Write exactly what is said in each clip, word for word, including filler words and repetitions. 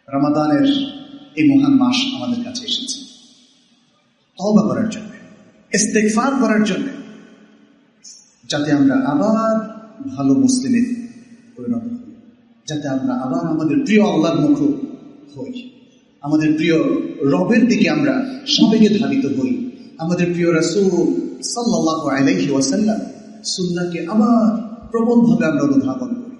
রমাদানের এই মহান মাস আমাদের কাছে এসেছে তওবা করার জন্য, ইস্তেগফার করার জন্য, যাতে আমরা আবার ভালো মুসলিমে পরিণত হই, যাতে আমরা আবার আমাদের প্রিয় আল্লাহর মুখ হই, আমাদের প্রিয় রবের দিকে আমরা সবেগে ধাবিত হই, আমাদের প্রিয় রাসূল সাল্লাল্লাহু আলাইহি ওয়াসাল্লাম সুন্নাহকে আবার প্রবলভাবে আমরা অনুধাবন করি।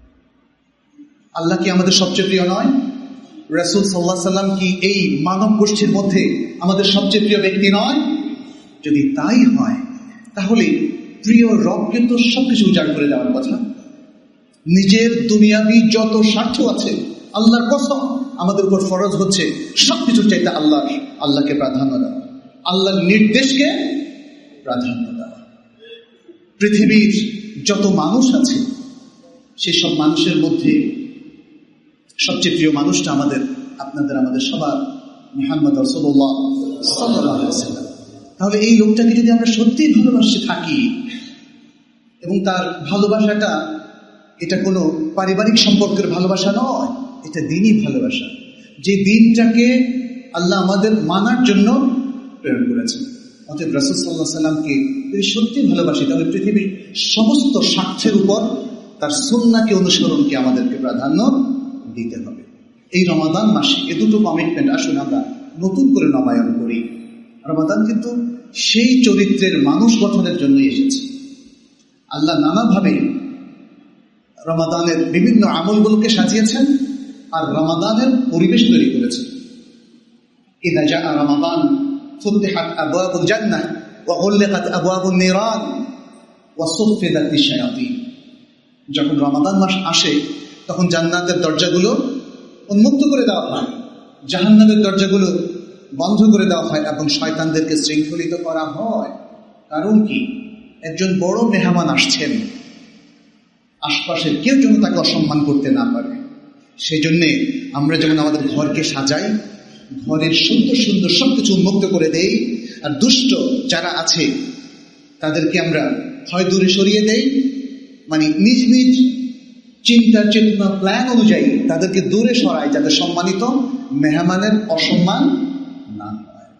আল্লাহ কি আমাদের সবচেয়ে প্রিয় নয়? রাসূল সাল্লাল্লাহু আলাইহি ওয়াসাল্লাম কি এই মানব গোষ্ঠীর মধ্যে আমাদের সবচেয়ে প্রিয় ব্যক্তি নয়? যদি তাই হয় তাহলে প্রিয় রবকে তো সবকিছু উজাড় করে দেওয়ার কথা। নিজের দুনিয়াবি যত স্বার্থ আছে আল্লাহর কসম আমাদের উপর ফরজ হচ্ছে সবকিছুর চাইতে আল্লাহ আল্লাহকে প্রাধান্য দেওয়া, আল্লাহর নির্দেশকে প্রাধান্য দেওয়া। পৃথিবীর যত মানুষ আছে সেসব মানুষের মধ্যে সবচেয়ে প্রিয় মানুষটা আমাদের আপনাদের আমাদের সবার মুহাম্মদ রাসূলুল্লাহ সাল্লাল্লাহু আলাইহি ওয়াসাল্লাম। তাহলে এই লোকটাকে যদি আমরা সত্যিই ভালোবাসে থাকি এবং তার ভালোবাসাটা এটা কোনো পারিবারিক সম্পর্কের ভালোবাসা নয়, এটা দিনই ভালোবাসা, যে দিনটাকে আল্লাহ আমাদের মানার জন্য প্রেরণ করেছেন। অতএব রাসূল সাল্লাল্লাহু আলাইহি ওয়াসাল্লামকে যদি সত্যি ভালোবাসি তাহলে পৃথিবীর সমস্ত স্বার্থের উপর তার সুন্নাহকে অনুসরণকে আমাদেরকে প্রাধান্য দিতে হবে। এই রমাদান মাসে এ দুটো কমিটমেন্ট আসুন আমরা নতুন করে নবায়ন করি। রমাদান কিন্তু সেই চরিত্রের মানুষ গঠনের জন্যই এসেছে। আল্লাহ নানাভাবে রমাদানের বিভিন্ন আমলগুলোকে সাজিয়েছেন আর রমাদানের পরিবেশ তৈরি করেছেন। ইযা জাআ রমাদান ফুতিহাত আবওয়াবুল জান্নাহ ওয়া গুলিকাত আবওয়াবুন নিরান ওয়া সুফিদাতিশ শায়াতিন। যখন রমাদান মাস আসে তখন জান্নাতের দরজাগুলো উন্মুক্ত করে দেওয়া হয়, জাহান্নামের দরজাগুলো বন্ধ করে দেওয়া হয় এবং শয়তানদেরকে শৃঙ্খলিত করা হয়। কারণ কি? একজন বড় মেহমান আসছেন, আশপাশের কেউ যেন তাকে অসম্মান করতে না পারে। সেই জন্যে আমরা যেমন আমাদের ঘরকে সাজাই, ঘরের সুন্দর সুন্দর সবকিছু উন্মুক্ত করে দেই, আর দুষ্ট যারা আছে তাদেরকে আমরা হয় দূরে সরিয়ে দেই, মানে নিজ নিজ চিন্তা চেতনা প্ল্যান অনুযায়ী তাদেরকে দূরে সরাই, যাতে সম্মানিত মেহমানের অসম্মান না হয়।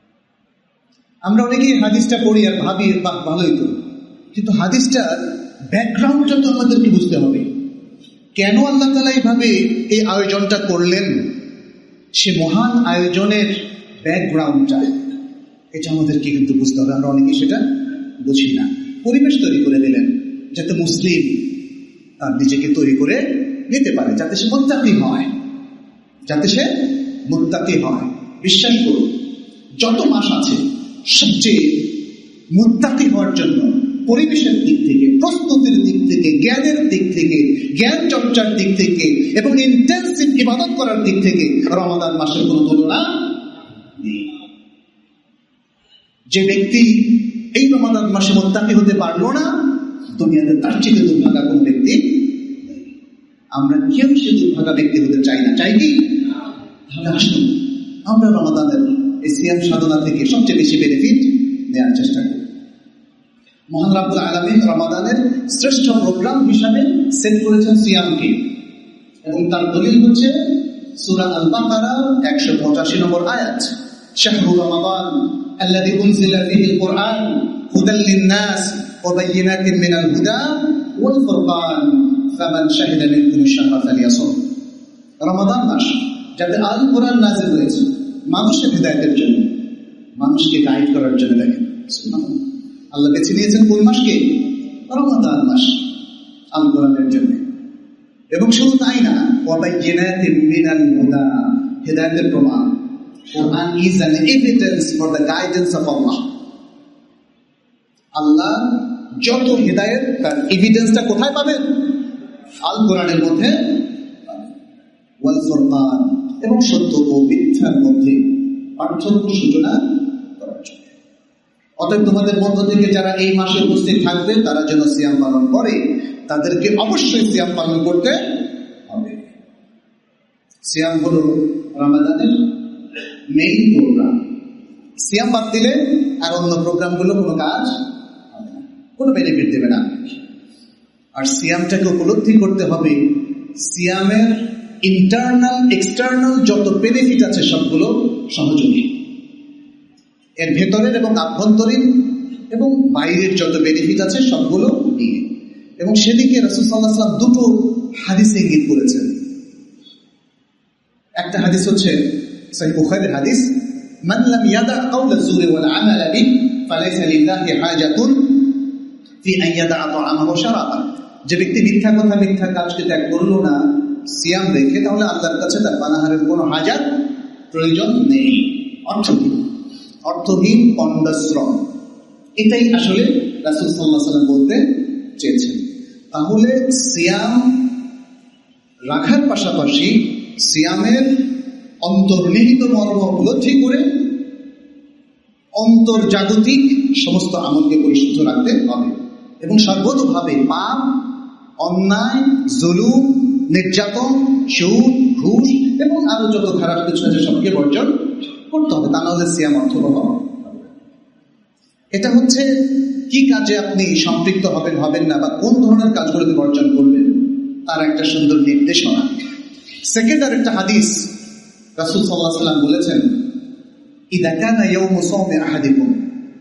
আমরা অনেকেই হাদিসটা পড়ি আর ভাবি বাহ ভালোই তো, কিন্তু হাদিসটার ব্যাকগ্রাউন্ডটা তো আমাদেরকে বুঝতে হবে। কেন আল্লাহ তাআলা এইভাবে এই আয়োজনটা করলেন, সে মহান আয়োজনের ব্যাকগ্রাউন্ডটা এটা আমাদেরকে কিন্তু বুঝতে হবে। আমরা অনেকেই সেটা বুঝি না। পরিবেশ তৈরি করে দিলেন যাতে মুসলিম তার নিজেকে তৈরি করে নিতে পারে, যাতে সে মুত্তাকি হয়, যাতে সে মুত্তাকি হয়। বিশ্বাস করুন, যত মাস আছে সবচেয়ে মুত্তাকি হওয়ার জন্য পরিবেশের দিক থেকে, প্রস্তুতির দিক থেকে, জ্ঞানের দিক থেকে, জ্ঞান চর্চার দিক থেকে এবং ইন্টেনসিভ ইবাদত করার দিক থেকে রমাদান মাসের কোনো তুলনা নেই। যে ব্যক্তি এই রমাদান মাসে মুত্তাকি হতে পারলো না, দুনিয়াতে তার চেয়ে দুর্ভাগা কোন ব্যক্তি। আমরা কেউ সে দুর্ভাগা ব্যক্তি হতে চাই না, চাই কি? তাহলে আসুন আমরা রমাদানের এই সিয়াম সাধনা থেকে সবচেয়ে বেশি বেনিফিট নেওয়ার চেষ্টা করি। মহান রাব্বুল আলামিন রমাদানের শ্রেষ্ঠ প্রোগ্রাম হিসাবে সেট করেছেন সিয়ামকে, এবং তার দলিল হচ্ছে সূরা আল বাকারা একশো পঁচাশি নম্বর আয়াত, শাহরু রমাদান আল্লাযী উনজিলা ফীহিল কুরআন হুদাল লিন-নাস ওয়া বায়িনাতিন মিনাল হুদা ওয়াল ফুরকান ফামান শাহিদা মিনকুম আশ-শাহরা ফালিয়াসুম। রমাদান মাস যাতে আল কোরআন নাযিল হয়েছে মানুষের হিদায়াতের জন্য, মানুষকে গাইড করার জন্য। দেখেন সুবহানাল্লাহ, আল্লাহ বেছে নিয়েছেন কোন মাসকে? রমাদান মাস আল কোরআনের জন্য। এবং শুধু তাই না, ওয়া বায়িনাতিন মিনাল হুদা, হিদায়াতের প্রমাণ। কোরআন is an evidence for the guidance of Allah. আল্লাহ যত হিদায়াত তার এভিডেন্সটা কোথায় পাবেন? আল কোরআনের মধ্যে। ওয়াল ফুরকান, এবং সত্য ও মিথ্যার মধ্যে পার্থক্য সূচনা করার জন্য। অতএব তোমাদের মধ্য থেকে যারা এই মাসে উপস্থিত থাকবে তারা যেন সিয়াম পালন করে, তাদেরকে অবশ্যই সিয়াম পালন করতে হবে। সিয়াম হলো রমাদানের মেইন প্রোগ্রাম। সিয়াম বাদ দিলে আর অন্য প্রোগ্রামগুলো কোনো কাজ হবে না, কোনো বেনিফিট দেবে না। আর সিয়ামটাকে উপলব্ধি করতে হবে সিয়ামের ইন্টারনাল এক্সটার্নাল যত বেনিফিট আছে সবগুলো সহযোগী, এর ভেতরের এবং আভ্যন্তরীণ এবং বাইরের যত বেনিফিট আছে সবগুলো নিয়ে। এবং সেদিকে রাসূল সাল্লাল্লাহু আলাইহি ওয়াসাল্লাম দুটো হাদিস ইঙ্গিত করেছেন। একটা হাদিস হচ্ছে সহিহ বুখারীর হাদিস, মান লাম ইয়াদা কাওলা যুরি ওয়াল আমালা বিহি ফালাইসা লিল্লাহি হাজাতুন ফি আন ইয়াদা তা'আমাহু ওয়া শারাবাহু। যে ব্যক্তি মিথ্যা কথা মিথ্যা কাজকে ত্যাগ করলো না সিয়াম রেখে, তাহলে আল্লাহর কাছে তার পানাহারের কোনো হাজাত প্রয়োজন নেই। অর্থহীন অর্থহীন পণ্ডশ্রম, এটাই আসলে রাসূল সাল্লাল্লাহু আলাইহি ওয়াসাল্লাম বলতে চেয়েছেন। তাহলে সিয়াম রাখার পাশাপাশি সিয়ামের অন্তর্নিহিত মর্ম উপলব্ধি করে অন্তর্জাগতিক সমস্ত আমলকে পরিশুদ্ধ রাখতে হবে এবং সর্বতোভাবে পাপ, অন্যায়, জুলুম, নির্যাতন, সুদ, ঘুষ এবং আরো যত খারাপ কিছু আছে সবকে বর্জন করতে হবে, তা নাহলে সিয়াম অর্থবহ হবে। এটা হচ্ছে কি কাজে আপনি সম্পৃক্ত হবেন হবেন না বা কোন ধরনের কাজগুলোকে বর্জন করবেন তার একটা সুন্দর নির্দেশনা। সেকেন্ড আর একটা হাদিস রাসূল সাল্লাল্লাহু আলাইহি ওয়াসাল্লাম বলেছেন, ইযা কানা ইয়াউমু সাওমি আহাদিকুম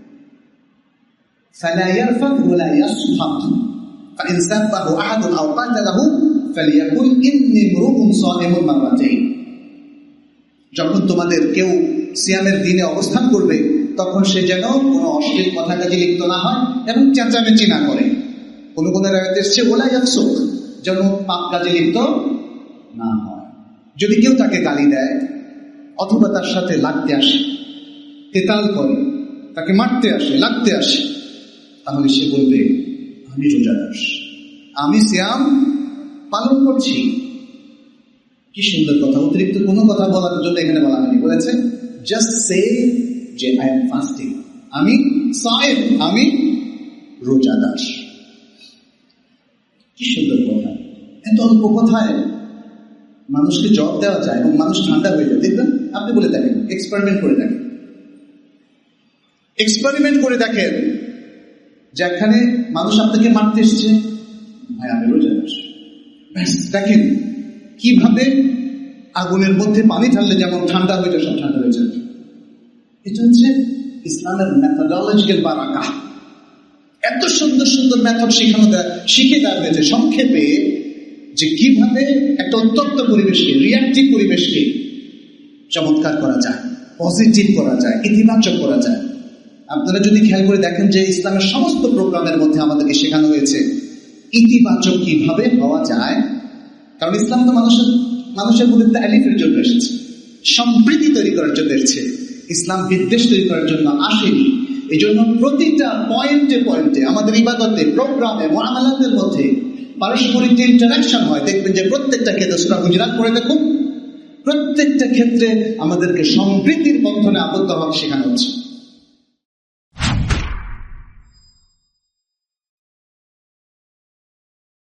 ফালা ইয়ারফাথ ওয়ালা ইয়াসখাত ফাইন সাব্বাহু আহাদুন আও কাতালাহু ফালিয়াকুল ইন্নী ইমরুউন সাইমুন মাররাতাইন। যখন তোমাদের কেউ সিয়ামের দিনে অবস্থান করবে তখন সে যেন কোনো অশ্লীল কথা কাজে লিপ্ত না হয় এবং চেঁচামেচি না করে। কোন কোন রায়তে এসছে ওলা ইয়াফসুক, যেন পাপ কাজে লিপ্ত না হয়। যদি কেউ তাকে গালি দেয় অথবা তার সাথে লাগতে আসে, কেতাল করে, তাকে মারতে আসে, লাগতে আসে, তাহলে সে বলবে আমি রোজাদার, আমি সিয়াম পালন করছি। কি সুন্দর কথা! অতিরিক্ত কোনো কথা বলার জন্য এখানে বলা হয়নি, বলেছে জাস্ট সে যে আই এম ফাস্টিং, আমি সায়েম, আমি রোজাদার। কি সুন্দর কথা! এত অল্প কথায় মানুষকে জবাব দেওয়া যায় এবং মানুষ ঠান্ডা হয়ে যায়। দেখবেন, আপনি বলে দেখেন, এক্সপেরিমেন্ট করে দেখেন, এক্সপেরিমেন্ট করে দেখেন যেখানে মানুষ আপনাকে মারতে এসছে, ভাই আমি রোজাদার, ব্যাস দেখেন কিভাবে আগুনের মধ্যে পানি ঢাললে যেমন ঠান্ডা হয়ে যায়, সব ঠান্ডা হয়ে যায়। এটা হচ্ছে ইসলামের মেথোডোলজিক্যাল বারাকা। এত সুন্দর সুন্দর মেথড শিখানো শিখে দেওয়া হয়েছে সংক্ষেপে, যে কিভাবে একটা উত্তপ্ত পরিবেশকে, রিয়াক্টিভ পরিবেশকে চমৎকার করা যায়, পজিটিভ করা যায়, ইতিবাচক করা যায়। আপনারা যদি খেয়াল করে দেখেন যে ইসলামের সমস্ত প্রোগ্রামের মধ্যে আমাদেরকে শেখানো হয়েছে ইতিবাচক কিভাবে হওয়া যায়। কারণ ইসলাম তো মানুষের মানুষের মধ্যে তালিফের জন্য এসেছে, সম্প্রীতি তৈরি করার জন্য এসেছে। ইসলাম বিদ্বেষ তৈরি করার জন্য আসেনি। এই জন্য প্রতিটা পয়েন্টে পয়েন্টে আমাদের ইবাদতে, প্রোগ্রামে, মুআমালাতের মধ্যে পারস্পরিক যে ইন্টারাকশন হয়, দেখবেন যে প্রত্যেকটা ক্ষেত্রে, সূরা হুজুরাত পড়ে দেখুন, প্রত্যেকটা ক্ষেত্রে আমাদেরকে সম্প্রীতির বন্ধনে আবদ্ধ হওয়া শেখানো হচ্ছে।